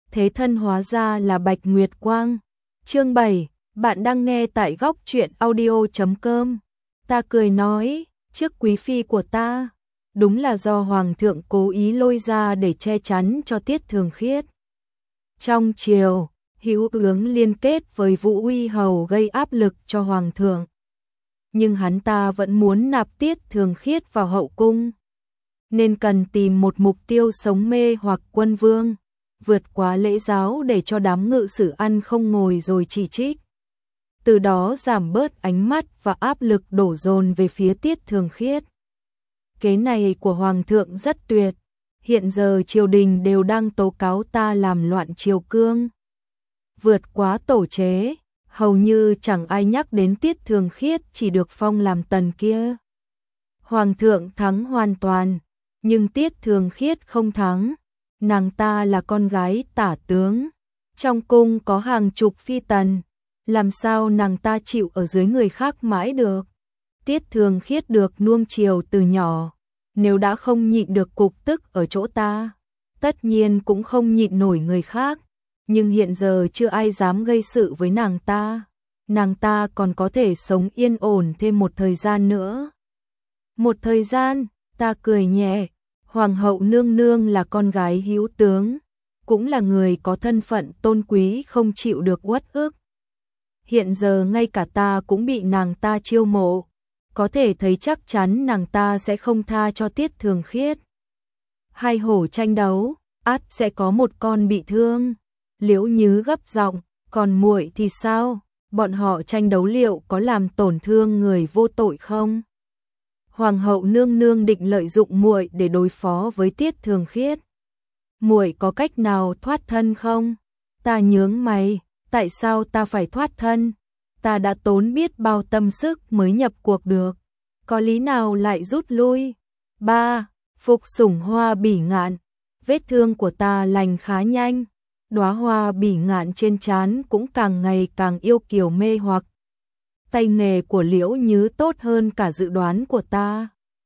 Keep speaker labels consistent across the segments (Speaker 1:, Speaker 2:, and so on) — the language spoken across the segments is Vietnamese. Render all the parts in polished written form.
Speaker 1: thế thân hóa ra là Bạch Nguyệt Quang. Chương 7, bạn đang nghe tại góc truyện audio.com. Ta cười nói, trước quý phi của ta, đúng là do hoàng thượng cố ý lôi ra để che chắn cho Tiết Thường Khiết. Trong triều, hữu tướng liên kết với Vũ Uy Hầu gây áp lực cho hoàng thượng. Nhưng hắn ta vẫn muốn nạp Tiết Thường Khiết vào hậu cung, nên cần tìm một mục tiêu sống mê hoặc quân vương, vượt quá lễ giáo để cho đám ngự sử ăn không ngồi rồi chỉ trích. Từ đó giảm bớt ánh mắt và áp lực đổ dồn về phía Tiết Thường Khiết. Kế này của hoàng thượng rất tuyệt, hiện giờ triều đình đều đang tố cáo ta làm loạn triều cương. Vượt quá tổ chế, hầu như chẳng ai nhắc đến Tiết Thường Khiết chỉ được phong làm tần kia. Hoàng thượng thắng hoàn toàn, nhưng Tiết Thường Khiết không thắng. Nàng ta là con gái tả tướng, trong cung có hàng chục phi tần, làm sao nàng ta chịu ở dưới người khác mãi được. Tiết Thường Khiết được nuông chiều từ nhỏ, nếu đã không nhịn được cục tức ở chỗ ta, tất nhiên cũng không nhịn nổi người khác. Nhưng hiện giờ chưa ai dám gây sự với nàng ta còn có thể sống yên ổn thêm một thời gian nữa. Một thời gian, ta cười nhẹ, hoàng hậu nương nương là con gái hữu tướng, cũng là người có thân phận tôn quý không chịu được uất ức. Hiện giờ ngay cả ta cũng bị nàng ta chiêu mộ, có thể thấy chắc chắn nàng ta sẽ không tha cho Tiết Thường Khiết. Hai hổ tranh đấu, ắt sẽ có một con bị thương. Liễu Nhứ gấp giọng, còn muội thì sao? Bọn họ tranh đấu liệu có làm tổn thương người vô tội không? Hoàng hậu nương nương định lợi dụng muội để đối phó với Tiết Thường Khiết. Muội có cách nào thoát thân không? Ta nhướng mày, tại sao ta phải thoát thân? Ta đã tốn biết bao tâm sức mới nhập cuộc được, có lý nào lại rút lui? 3. Phục sủng hoa bỉ ngạn. Vết thương của ta lành khá nhanh, đóa hoa bỉ ngạn trên trán cũng càng ngày càng yêu kiều mê hoặc. Tay nghề của Liễu Nhứ tốt hơn cả dự đoán của ta.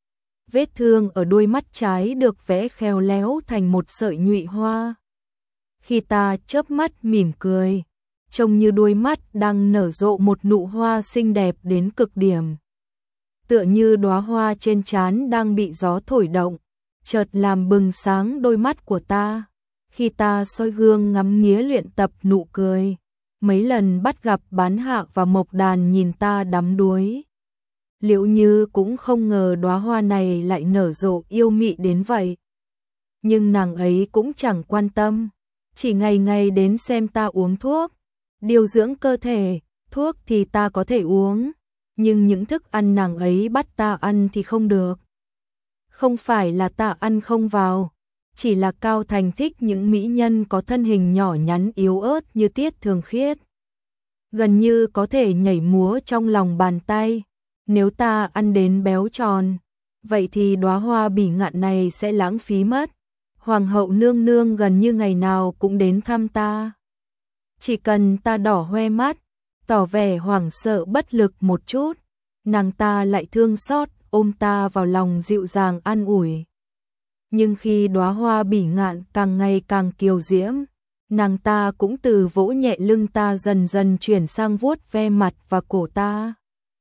Speaker 1: Vết thương ở đuôi mắt trái được vẽ khéo léo thành một sợi nhụy hoa. Khi ta chớp mắt mỉm cười, trông như đuôi mắt đang nở rộ một nụ hoa xinh đẹp đến cực điểm. Tựa như đóa hoa trên trán đang bị gió thổi động, chợt làm bừng sáng đôi mắt của ta. Khi ta soi gương ngắm nghía luyện tập nụ cười, mấy lần bắt gặp Bán Hạ và Mộc Đàn nhìn ta đắm đuối. Liễu Như cũng không ngờ đóa hoa này lại nở rộ yêu mị đến vậy. Nhưng nàng ấy cũng chẳng quan tâm, chỉ ngày ngày đến xem ta uống thuốc, điều dưỡng cơ thể. Thuốc thì ta có thể uống, nhưng những thức ăn nàng ấy bắt ta ăn thì không được. Không phải là ta ăn không vào, chỉ là Cao Thành thích những mỹ nhân có thân hình nhỏ nhắn yếu ớt như Tiết Thường Khiết, gần như có thể nhảy múa trong lòng bàn tay. Nếu ta ăn đến béo tròn, vậy thì đóa hoa bỉ ngạn này sẽ lãng phí mất. Hoàng hậu nương nương gần như ngày nào cũng đến thăm ta. Chỉ cần ta đỏ hoe mắt, tỏ vẻ hoảng sợ bất lực một chút, nàng ta lại thương xót ôm ta vào lòng dịu dàng an ủi. Nhưng khi đóa hoa bỉ ngạn càng ngày càng kiều diễm, nàng ta cũng từ vỗ nhẹ lưng ta dần dần chuyển sang vuốt ve mặt và cổ ta.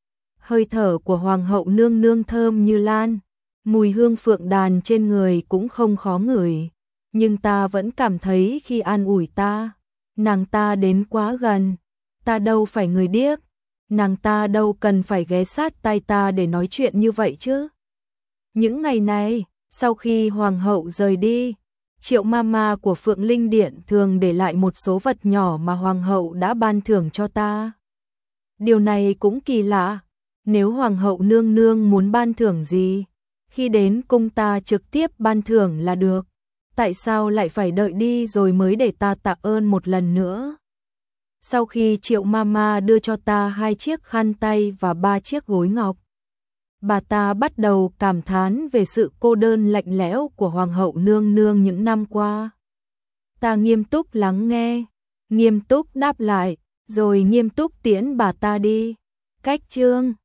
Speaker 1: Hơi thở của hoàng hậu nương nương thơm như lan, mùi hương phượng đàn trên người cũng không khó ngửi, nhưng ta vẫn cảm thấy khi an ủi ta, nàng ta đến quá gần. Ta đâu phải người điếc, nàng ta đâu cần phải ghé sát tai ta để nói chuyện như vậy chứ. Những ngày này, sau khi hoàng hậu rời đi, Triệu Mama của Phượng Linh Điện thường để lại một số vật nhỏ mà hoàng hậu đã ban thưởng cho ta. Điều này cũng kỳ lạ, nếu hoàng hậu nương nương muốn ban thưởng gì, khi đến cung ta trực tiếp ban thưởng là được, tại sao lại phải đợi đi rồi mới để ta tạ ơn một lần nữa? Sau khi Triệu Mama đưa cho ta 2 chiếc khăn tay và 3 chiếc gối ngọc, bà ta bắt đầu cảm thán về sự cô đơn lạnh lẽo của hoàng hậu nương nương những năm qua. Ta nghiêm túc lắng nghe, nghiêm túc đáp lại, rồi nghiêm túc tiễn bà ta đi. Cách chương